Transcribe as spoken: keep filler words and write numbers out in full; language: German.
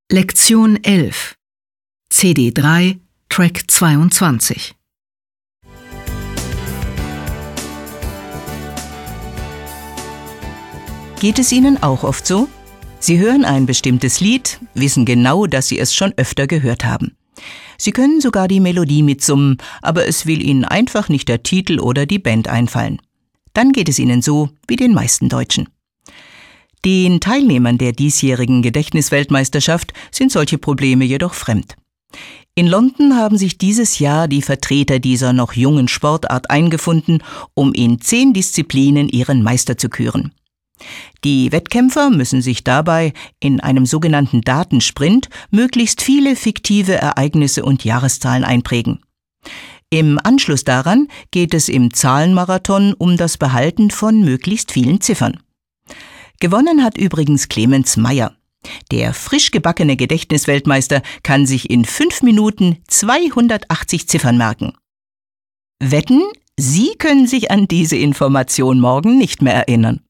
Lektion elf C D drei, Track zweiundzwanzig. Geht es Ihnen auch oft so? Sie hören ein bestimmtes Lied, wissen genau, dass Sie es schon öfter gehört haben. Sie können sogar die Melodie mitsummen, aber es will Ihnen einfach nicht der Titel oder die Band einfallen. Dann geht es Ihnen so wie den meisten Deutschen. Den Teilnehmern der diesjährigen Gedächtnisweltmeisterschaft sind solche Probleme jedoch fremd. In London haben sich dieses Jahr die Vertreter dieser noch jungen Sportart eingefunden, um in zehn Disziplinen ihren Meister zu küren. Die Wettkämpfer müssen sich dabei in einem sogenannten Datensprint möglichst viele fiktive Ereignisse und Jahreszahlen einprägen. Im Anschluss daran geht es im Zahlenmarathon um das Behalten von möglichst vielen Ziffern. Gewonnen hat übrigens Clemens Meyer. Der frisch gebackene Gedächtnisweltmeister kann sich in fünf Minuten zweihundertachtzig Ziffern merken. Wetten, Sie können sich an diese Information morgen nicht mehr erinnern.